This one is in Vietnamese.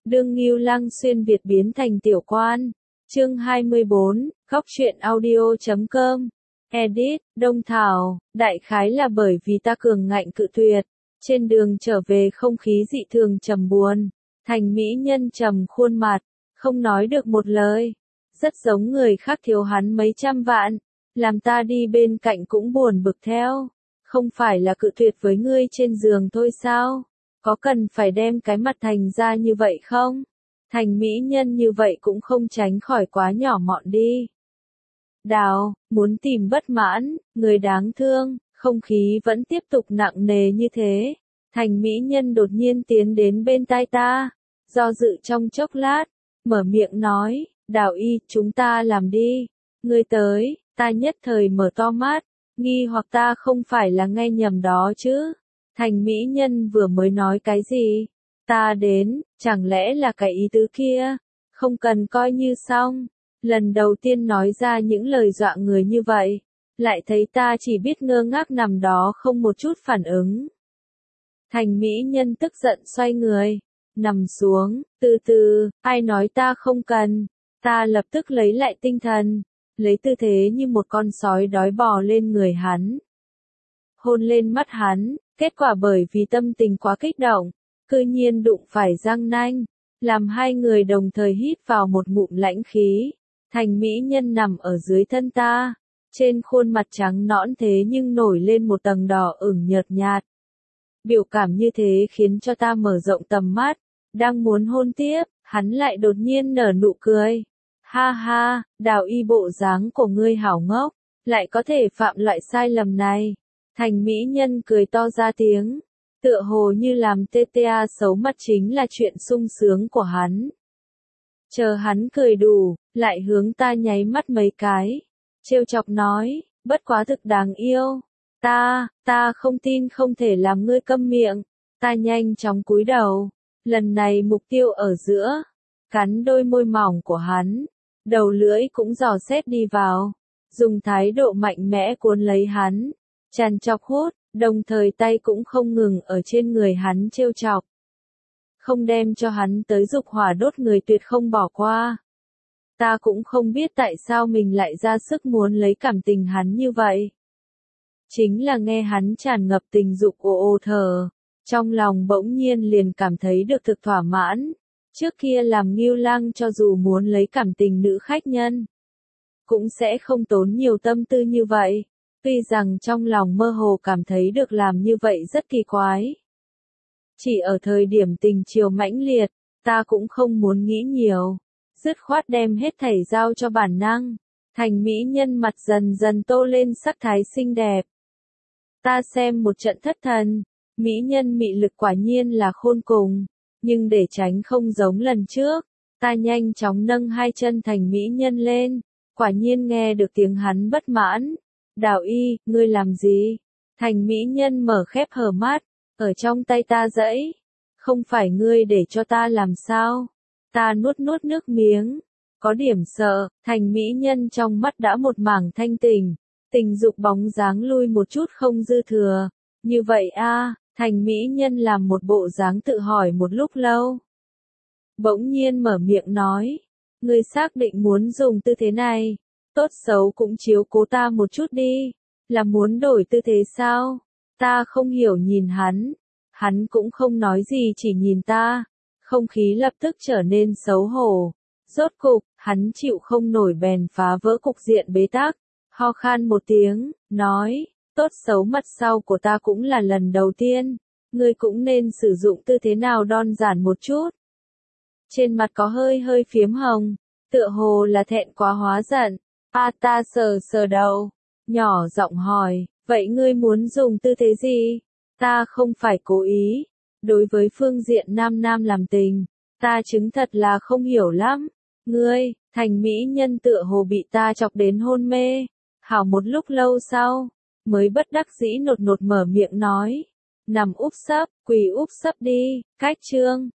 Đương Ngưu Lăng xuyên Việt biến thành tiểu quan. Chương 24, Góc truyện audio.com. Edit, Đông Thảo, đại khái là bởi vì ta cường ngạnh cự tuyệt. Trên đường trở về không khí dị thường trầm buồn. Thành mỹ nhân trầm khuôn mặt, không nói được một lời. Rất giống người khác thiếu hắn mấy trăm vạn. Làm ta đi bên cạnh cũng buồn bực theo. Không phải là cự tuyệt với ngươi trên giường thôi sao? Có cần phải đem cái mặt thành ra như vậy không? Thành mỹ nhân như vậy cũng không tránh khỏi quá nhỏ mọn đi. Đào, muốn tìm bất mãn, người đáng thương, không khí vẫn tiếp tục nặng nề như thế. Thành mỹ nhân đột nhiên tiến đến bên tai ta, do dự trong chốc lát, mở miệng nói, Đào y, chúng ta làm đi. Ngươi tới, ta nhất thời mở to mắt, nghi hoặc ta không phải là nghe nhầm đó chứ. Thành mỹ nhân vừa mới nói cái gì? Ta đến, chẳng lẽ là cái ý tứ kia? Không cần coi như xong. Lần đầu tiên nói ra những lời dọa người như vậy, lại thấy ta chỉ biết ngơ ngác nằm đó không một chút phản ứng. Thành mỹ nhân tức giận xoay người, nằm xuống, từ từ, ai nói ta không cần. Ta lập tức lấy lại tinh thần, lấy tư thế như một con sói đói bò lên người hắn. Hôn lên mắt hắn, kết quả bởi vì tâm tình quá kích động, cư nhiên đụng phải răng nanh, làm hai người đồng thời hít vào một ngụm lãnh khí. Thành mỹ nhân nằm ở dưới thân ta, trên khuôn mặt trắng nõn thế nhưng nổi lên một tầng đỏ ửng nhợt nhạt. Biểu cảm như thế khiến cho ta mở rộng tầm mắt, đang muốn hôn tiếp, hắn lại đột nhiên nở nụ cười. Ha ha, Đào y, bộ dáng của ngươi hảo ngốc, lại có thể phạm loại sai lầm này. Thành mỹ nhân cười to ra tiếng, tựa hồ như làm TTA xấu mặt chính là chuyện sung sướng của hắn. Chờ hắn cười đủ, lại hướng ta nháy mắt mấy cái, trêu chọc nói, bất quá thực đáng yêu. Ta không tin không thể làm ngươi câm miệng. Ta nhanh chóng cúi đầu, lần này mục tiêu ở giữa, cắn đôi môi mỏng của hắn, đầu lưỡi cũng dò xét đi vào, dùng thái độ mạnh mẽ cuốn lấy hắn, tràn trọc hút, đồng thời tay cũng không ngừng ở trên người hắn trêu chọc. Không đem cho hắn tới dục hỏa đốt người tuyệt không bỏ qua. Ta cũng không biết tại sao mình lại ra sức muốn lấy cảm tình hắn như vậy. Chính là nghe hắn tràn ngập tình dục ồ ồ thở, trong lòng bỗng nhiên liền cảm thấy được thực thỏa mãn. Trước kia làm Ngưu Lăng cho dù muốn lấy cảm tình nữ khách nhân, cũng sẽ không tốn nhiều tâm tư như vậy. Tuy rằng trong lòng mơ hồ cảm thấy được làm như vậy rất kỳ quái. Chỉ ở thời điểm tình chiều mãnh liệt, ta cũng không muốn nghĩ nhiều, dứt khoát đem hết thảy giao cho bản năng. Thành mỹ nhân mặt dần dần tô lên sắc thái xinh đẹp. Ta xem một trận thất thần, mỹ nhân mị lực quả nhiên là khôn cùng, nhưng để tránh không giống lần trước, ta nhanh chóng nâng hai chân thành mỹ nhân lên, quả nhiên nghe được tiếng hắn bất mãn. Đào y, ngươi làm gì? Thành mỹ nhân mở khép hờ mắt, ở trong tay ta giãy. Không phải ngươi để cho ta làm sao? Ta nuốt nuốt nước miếng, có điểm sợ. Thành mỹ nhân trong mắt đã một mảng thanh tình, tình dục bóng dáng lui một chút không dư thừa. Như vậy a? Thành mỹ nhân làm một bộ dáng tự hỏi một lúc lâu. Bỗng nhiên mở miệng nói, ngươi xác định muốn dùng tư thế này, tốt xấu cũng chiếu cố ta một chút đi, là muốn đổi tư thế sao? Ta không hiểu nhìn hắn cũng không nói gì chỉ nhìn ta, không khí lập tức trở nên xấu hổ. Rốt cục, hắn chịu không nổi bèn phá vỡ cục diện bế tắc, ho khan một tiếng, nói, tốt xấu mặt sau của ta cũng là lần đầu tiên, ngươi cũng nên sử dụng tư thế nào đơn giản một chút. Trên mặt có hơi hơi phiếm hồng, tựa hồ là thẹn quá hóa giận. Ta sờ sờ đầu, nhỏ giọng hỏi, vậy ngươi muốn dùng tư thế gì? Ta không phải cố ý, đối với phương diện nam nam làm tình, ta chứng thật là không hiểu lắm. Ngươi, thành mỹ nhân tựa hồ bị ta chọc đến hôn mê, hảo một lúc lâu sau, mới bất đắc dĩ nột nột mở miệng nói, nằm úp sấp, quỳ úp sấp đi. Cách chương